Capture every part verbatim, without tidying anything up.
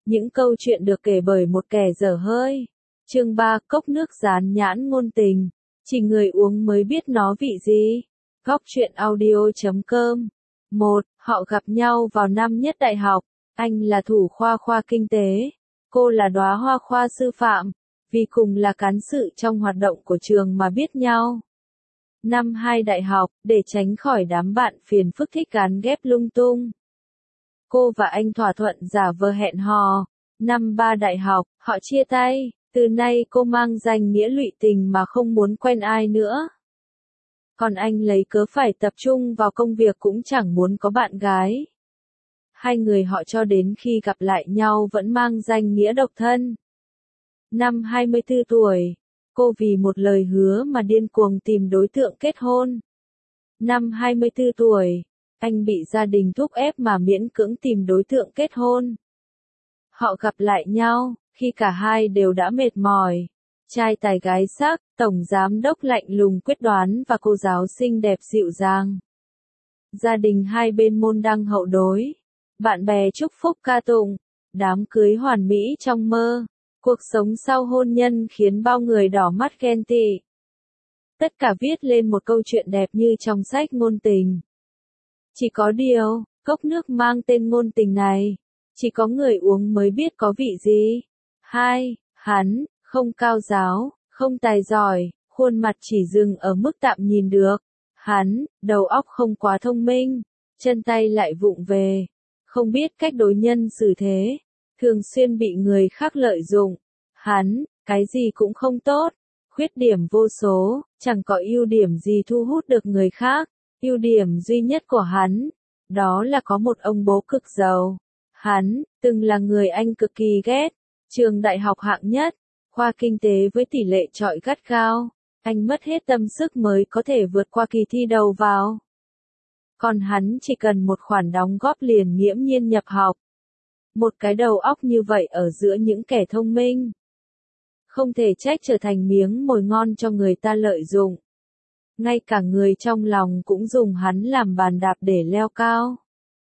Những câu chuyện được kể bởi một kẻ dở hơi. Chương ba, cốc nước dán nhãn ngôn tình. Chỉ người uống mới biết nó vị gì. Góc truyện audio chấm com. một. Họ gặp nhau vào năm nhất đại học. Anh là thủ khoa khoa kinh tế. Cô là đóa hoa khoa sư phạm. Vì cùng là cán sự trong hoạt động của trường mà biết nhau. Năm hai đại học, để tránh khỏi đám bạn phiền phức thích gán ghép lung tung, cô và anh thỏa thuận giả vờ hẹn hò. Năm ba đại học, họ chia tay. Từ nay cô mang danh nghĩa lụy tình mà không muốn quen ai nữa. Còn anh lấy cớ phải tập trung vào công việc cũng chẳng muốn có bạn gái. Hai người họ cho đến khi gặp lại nhau vẫn mang danh nghĩa độc thân. Năm hai mươi tư tuổi, cô vì một lời hứa mà điên cuồng tìm đối tượng kết hôn. Năm hai mươi tư tuổi, anh bị gia đình thúc ép mà miễn cưỡng tìm đối tượng kết hôn. Họ gặp lại nhau, khi cả hai đều đã mệt mỏi. Trai tài gái sắc, tổng giám đốc lạnh lùng quyết đoán và cô giáo xinh đẹp dịu dàng. Gia đình hai bên môn đăng hậu đối. Bạn bè chúc phúc ca tụng. Đám cưới hoàn mỹ trong mơ. Cuộc sống sau hôn nhân khiến bao người đỏ mắt ghen tị. Tất cả viết lên một câu chuyện đẹp như trong sách ngôn tình. Chỉ có điều, cốc nước mang tên ngôn tình này, chỉ có người uống mới biết có vị gì. Hai. Hắn, không cao giáo, không tài giỏi, khuôn mặt chỉ dừng ở mức tạm nhìn được. Hắn, đầu óc không quá thông minh, chân tay lại vụng về, không biết cách đối nhân xử thế, thường xuyên bị người khác lợi dụng. Hắn, cái gì cũng không tốt, khuyết điểm vô số, chẳng có ưu điểm gì thu hút được người khác. Ưu điểm duy nhất của hắn, đó là có một ông bố cực giàu. Hắn, từng là người anh cực kỳ ghét. Trường đại học hạng nhất, khoa kinh tế với tỷ lệ chọi gắt gao. Anh mất hết tâm sức mới có thể vượt qua kỳ thi đầu vào. Còn hắn chỉ cần một khoản đóng góp liền nghiễm nhiên nhập học. Một cái đầu óc như vậy ở giữa những kẻ thông minh. Không thể trách trở thành miếng mồi ngon cho người ta lợi dụng. Ngay cả người trong lòng cũng dùng hắn làm bàn đạp để leo cao.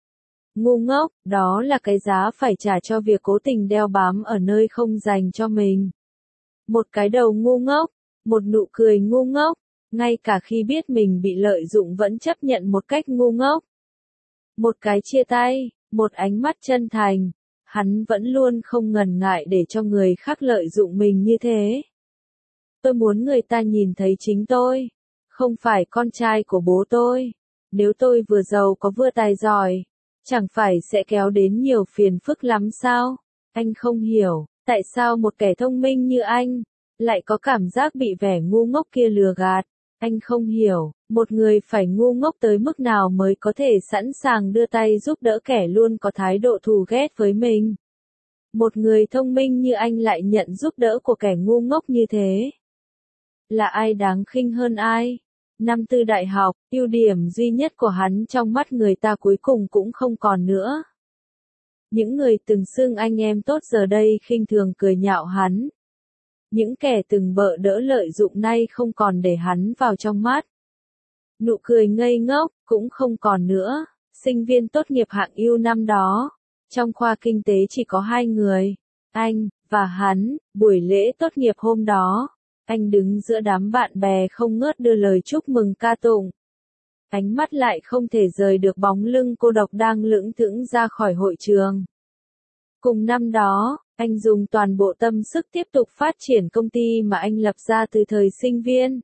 Ngu ngốc, đó là cái giá phải trả cho việc cố tình đeo bám ở nơi không dành cho mình. Một cái đầu ngu ngốc, một nụ cười ngu ngốc, ngay cả khi biết mình bị lợi dụng vẫn chấp nhận một cách ngu ngốc. Một cái chia tay, một ánh mắt chân thành, hắn vẫn luôn không ngần ngại để cho người khác lợi dụng mình như thế. Tôi muốn người ta nhìn thấy chính tôi, không phải con trai của bố tôi. Nếu tôi vừa giàu có vừa tài giỏi, chẳng phải sẽ kéo đến nhiều phiền phức lắm sao? Anh không hiểu, tại sao một kẻ thông minh như anh, lại có cảm giác bị vẻ ngu ngốc kia lừa gạt. Anh không hiểu, một người phải ngu ngốc tới mức nào mới có thể sẵn sàng đưa tay giúp đỡ kẻ luôn có thái độ thù ghét với mình. Một người thông minh như anh lại nhận giúp đỡ của kẻ ngu ngốc như thế. Là ai đáng khinh hơn ai? Năm tư đại học, ưu điểm duy nhất của hắn trong mắt người ta cuối cùng cũng không còn nữa. Những người từng xưng anh em tốt giờ đây khinh thường cười nhạo hắn. Những kẻ từng bợ đỡ lợi dụng nay không còn để hắn vào trong mắt. Nụ cười ngây ngốc, cũng không còn nữa. Sinh viên tốt nghiệp hạng ưu năm đó, trong khoa kinh tế chỉ có hai người, anh, và hắn. Buổi lễ tốt nghiệp hôm đó, anh đứng giữa đám bạn bè không ngớt đưa lời chúc mừng ca tụng. Ánh mắt lại không thể rời được bóng lưng cô độc đang lững thững ra khỏi hội trường. Cùng năm đó, anh dùng toàn bộ tâm sức tiếp tục phát triển công ty mà anh lập ra từ thời sinh viên.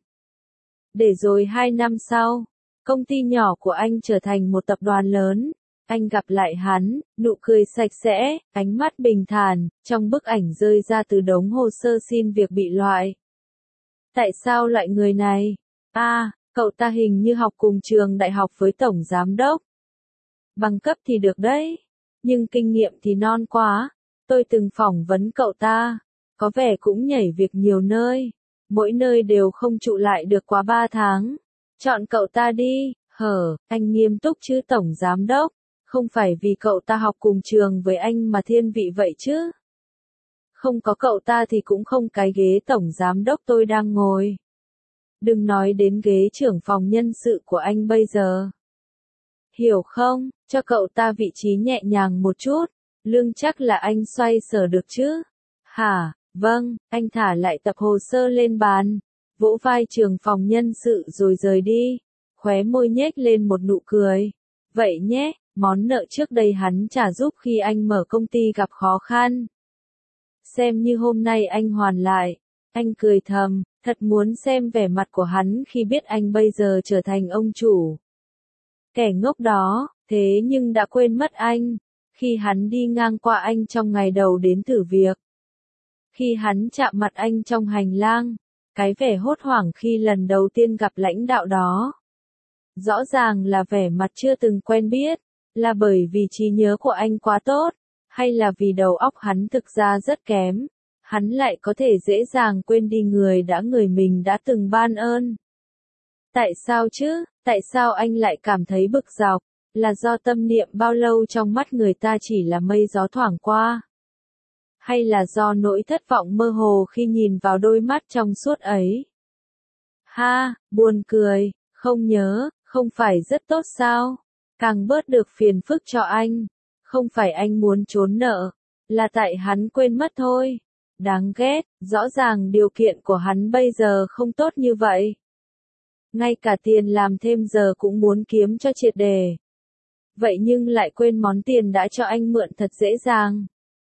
Để rồi hai năm sau, công ty nhỏ của anh trở thành một tập đoàn lớn. Anh gặp lại hắn, nụ cười sạch sẽ, ánh mắt bình thản, trong bức ảnh rơi ra từ đống hồ sơ xin việc bị loại. Tại sao loại người này? À, cậu ta hình như học cùng trường đại học với tổng giám đốc. Bằng cấp thì được đấy, nhưng kinh nghiệm thì non quá. Tôi từng phỏng vấn cậu ta, có vẻ cũng nhảy việc nhiều nơi, mỗi nơi đều không trụ lại được quá ba tháng. Chọn cậu ta đi. Hở, anh nghiêm túc chứ tổng giám đốc, không phải vì cậu ta học cùng trường với anh mà thiên vị vậy chứ. Không có cậu ta thì cũng không cái ghế tổng giám đốc tôi đang ngồi. Đừng nói đến ghế trưởng phòng nhân sự của anh bây giờ. Hiểu không, cho cậu ta vị trí nhẹ nhàng một chút. Lương chắc là anh xoay sở được chứ? Hả, vâng, anh thả lại tập hồ sơ lên bàn, vỗ vai trưởng phòng nhân sự rồi rời đi, khóe môi nhếch lên một nụ cười. Vậy nhé, món nợ trước đây hắn trả giúp khi anh mở công ty gặp khó khăn. Xem như hôm nay anh hoàn lại. Anh cười thầm, thật muốn xem vẻ mặt của hắn khi biết anh bây giờ trở thành ông chủ. Kẻ ngốc đó, thế nhưng đã quên mất anh, khi hắn đi ngang qua anh trong ngày đầu đến thử việc. Khi hắn chạm mặt anh trong hành lang, cái vẻ hốt hoảng khi lần đầu tiên gặp lãnh đạo đó. Rõ ràng là vẻ mặt chưa từng quen biết, là bởi vì trí nhớ của anh quá tốt, hay là vì đầu óc hắn thực ra rất kém, hắn lại có thể dễ dàng quên đi người đã người mình đã từng ban ơn. Tại sao chứ, tại sao anh lại cảm thấy bực dọc, là do tâm niệm bao lâu trong mắt người ta chỉ là mây gió thoảng qua? Hay là do nỗi thất vọng mơ hồ khi nhìn vào đôi mắt trong suốt ấy? Ha, buồn cười, không nhớ, không phải rất tốt sao? Càng bớt được phiền phức cho anh. Không phải anh muốn trốn nợ, là tại hắn quên mất thôi. Đáng ghét, rõ ràng điều kiện của hắn bây giờ không tốt như vậy. Ngay cả tiền làm thêm giờ cũng muốn kiếm cho triệt đề. Vậy nhưng lại quên món tiền đã cho anh mượn thật dễ dàng.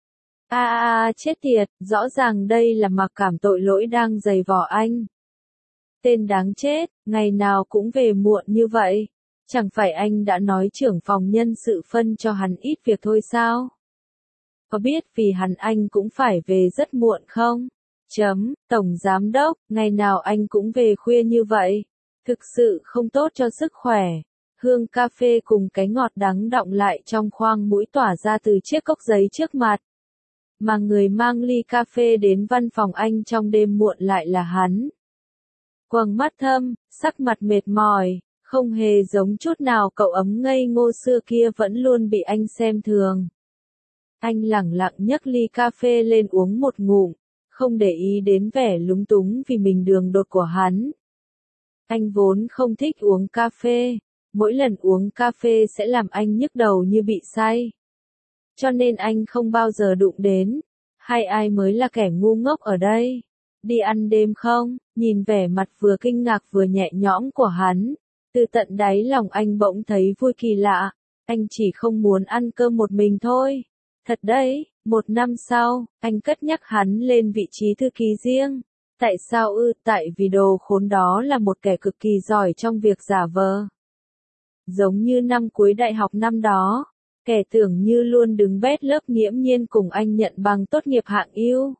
A a a chết tiệt, rõ ràng đây là mặc cảm tội lỗi đang giày vò anh. Tên đáng chết, ngày nào cũng về muộn như vậy. Chẳng phải anh đã nói trưởng phòng nhân sự phân cho hắn ít việc thôi sao? Có biết vì hắn anh cũng phải về rất muộn không? Chấm, Tổng Giám Đốc, ngày nào anh cũng về khuya như vậy. Thực sự không tốt cho sức khỏe. Hương cà phê cùng cái ngọt đắng đọng lại trong khoang mũi tỏa ra từ chiếc cốc giấy trước mặt. Mà người mang ly cà phê đến văn phòng anh trong đêm muộn lại là hắn. Quầng mắt thâm, sắc mặt mệt mỏi, không hề giống chút nào cậu ấm ngây ngô xưa kia vẫn luôn bị anh xem thường. Anh lẳng lặng nhấc ly cà phê lên uống một ngụm, không để ý đến vẻ lúng túng vì mình đường đột của hắn. Anh vốn không thích uống cà phê, mỗi lần uống cà phê sẽ làm anh nhức đầu như bị say. Cho nên anh không bao giờ đụng đến, hay ai mới là kẻ ngu ngốc ở đây? Đi ăn đêm không? Nhìn vẻ mặt vừa kinh ngạc vừa nhẹ nhõm của hắn, từ tận đáy lòng anh bỗng thấy vui kỳ lạ, anh chỉ không muốn ăn cơm một mình thôi. Thật đấy, một năm sau, anh cất nhắc hắn lên vị trí thư ký riêng. Tại sao ư? Tại vì đồ khốn đó là một kẻ cực kỳ giỏi trong việc giả vờ. Giống như năm cuối đại học năm đó, kẻ tưởng như luôn đứng bét lớp nghiễm nhiên cùng anh nhận bằng tốt nghiệp hạng ưu.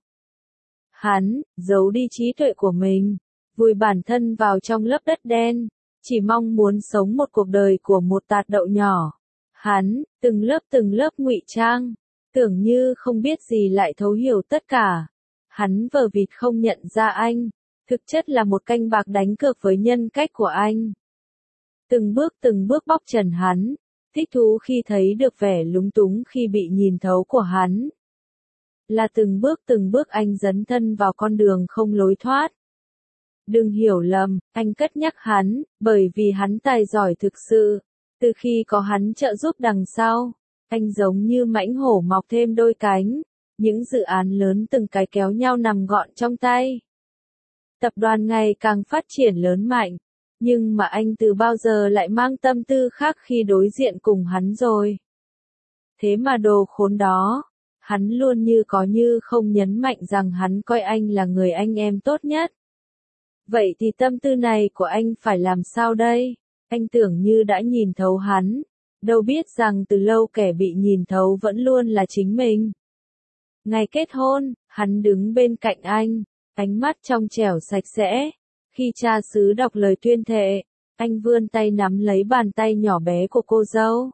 Hắn, giấu đi trí tuệ của mình, vùi bản thân vào trong lớp đất đen, chỉ mong muốn sống một cuộc đời của một tạt đậu nhỏ. Hắn, từng lớp từng lớp ngụy trang, tưởng như không biết gì lại thấu hiểu tất cả. Hắn vờ vịt không nhận ra anh, thực chất là một canh bạc đánh cược với nhân cách của anh. Từng bước từng bước bóc trần hắn, thích thú khi thấy được vẻ lúng túng khi bị nhìn thấu của hắn. Là từng bước từng bước anh dấn thân vào con đường không lối thoát. Đừng hiểu lầm, anh cất nhắc hắn, bởi vì hắn tài giỏi thực sự. Từ khi có hắn trợ giúp đằng sau, anh giống như mãnh hổ mọc thêm đôi cánh. Những dự án lớn từng cái kéo nhau nằm gọn trong tay. Tập đoàn ngày càng phát triển lớn mạnh. Nhưng mà anh từ bao giờ lại mang tâm tư khác khi đối diện cùng hắn rồi. Thế mà đồ khốn đó, hắn luôn như có như không nhấn mạnh rằng hắn coi anh là người anh em tốt nhất. Vậy thì tâm tư này của anh phải làm sao đây? Anh tưởng như đã nhìn thấu hắn, đâu biết rằng từ lâu kẻ bị nhìn thấu vẫn luôn là chính mình. Ngày kết hôn, hắn đứng bên cạnh anh, ánh mắt trong trẻo sạch sẽ. Khi cha xứ đọc lời tuyên thệ, anh vươn tay nắm lấy bàn tay nhỏ bé của cô dâu.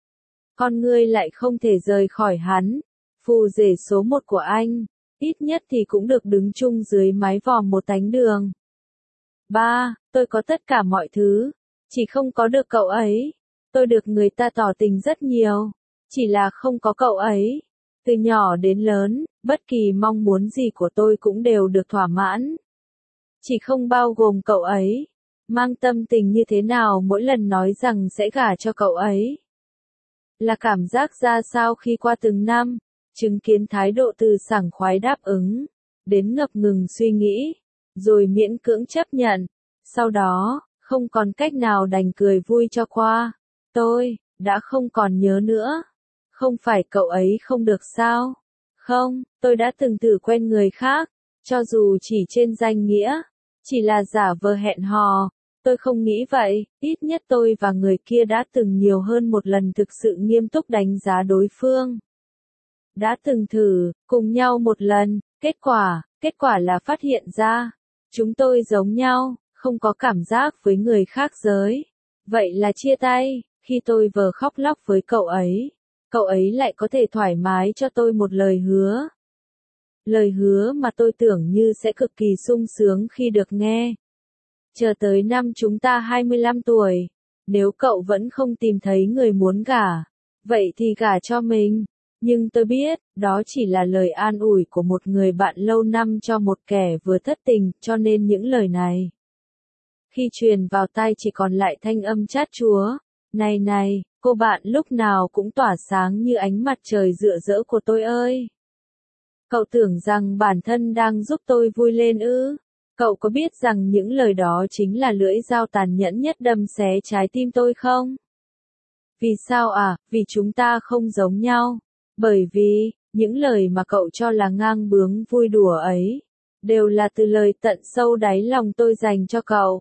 Con ngươi lại không thể rời khỏi hắn, phù rể số một của anh, ít nhất thì cũng được đứng chung dưới mái vòm một tánh đường. Ba, tôi có tất cả mọi thứ, chỉ không có được cậu ấy. Tôi được người ta tỏ tình rất nhiều, chỉ là không có cậu ấy. Từ nhỏ đến lớn, bất kỳ mong muốn gì của tôi cũng đều được thỏa mãn. Chỉ không bao gồm cậu ấy. Mang tâm tình như thế nào mỗi lần nói rằng sẽ gả cho cậu ấy. Là cảm giác ra sao khi qua từng năm, chứng kiến thái độ từ sảng khoái đáp ứng, đến ngập ngừng suy nghĩ, rồi miễn cưỡng chấp nhận, sau đó, không còn cách nào đành cười vui cho qua. Tôi, đã không còn nhớ nữa. Không phải cậu ấy không được sao? Không, tôi đã từng thử quen người khác, cho dù chỉ trên danh nghĩa, chỉ là giả vờ hẹn hò. Tôi không nghĩ vậy, ít nhất tôi và người kia đã từng nhiều hơn một lần thực sự nghiêm túc đánh giá đối phương. Đã từng thử, cùng nhau một lần, kết quả, kết quả là phát hiện ra, chúng tôi giống nhau, không có cảm giác với người khác giới. Vậy là chia tay, khi tôi vừa khóc lóc với cậu ấy, cậu ấy lại có thể thoải mái cho tôi một lời hứa. Lời hứa mà tôi tưởng như sẽ cực kỳ sung sướng khi được nghe. Chờ tới năm chúng ta hai mươi lăm tuổi, nếu cậu vẫn không tìm thấy người muốn gả, vậy thì gả cho mình. Nhưng tôi biết, đó chỉ là lời an ủi của một người bạn lâu năm cho một kẻ vừa thất tình, cho nên những lời này, khi truyền vào tai chỉ còn lại thanh âm chát chúa. Này này, cô bạn lúc nào cũng tỏa sáng như ánh mặt trời rực rỡ của tôi ơi. Cậu tưởng rằng bản thân đang giúp tôi vui lên ư? Cậu có biết rằng những lời đó chính là lưỡi dao tàn nhẫn nhất đâm xé trái tim tôi không? Vì sao à? Vì chúng ta không giống nhau. Bởi vì, những lời mà cậu cho là ngang bướng vui đùa ấy, đều là từ lời tận sâu đáy lòng tôi dành cho cậu.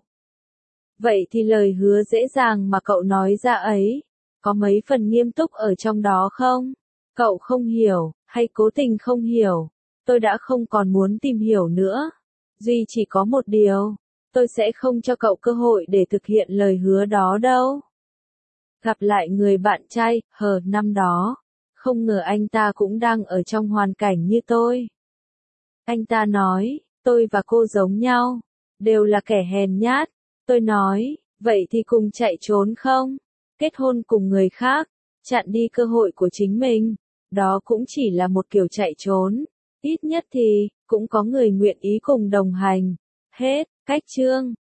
Vậy thì lời hứa dễ dàng mà cậu nói ra ấy, có mấy phần nghiêm túc ở trong đó không? Cậu không hiểu, hay cố tình không hiểu, tôi đã không còn muốn tìm hiểu nữa. Duy chỉ có một điều, tôi sẽ không cho cậu cơ hội để thực hiện lời hứa đó đâu. Gặp lại người bạn trai, hờ năm đó, không ngờ anh ta cũng đang ở trong hoàn cảnh như tôi. Anh ta nói, tôi và cô giống nhau, đều là kẻ hèn nhát. Tôi nói, vậy thì cùng chạy trốn không? Kết hôn cùng người khác, chặn đi cơ hội của chính mình, đó cũng chỉ là một kiểu chạy trốn. Ít nhất thì, cũng có người nguyện ý cùng đồng hành. Hết, cách chương.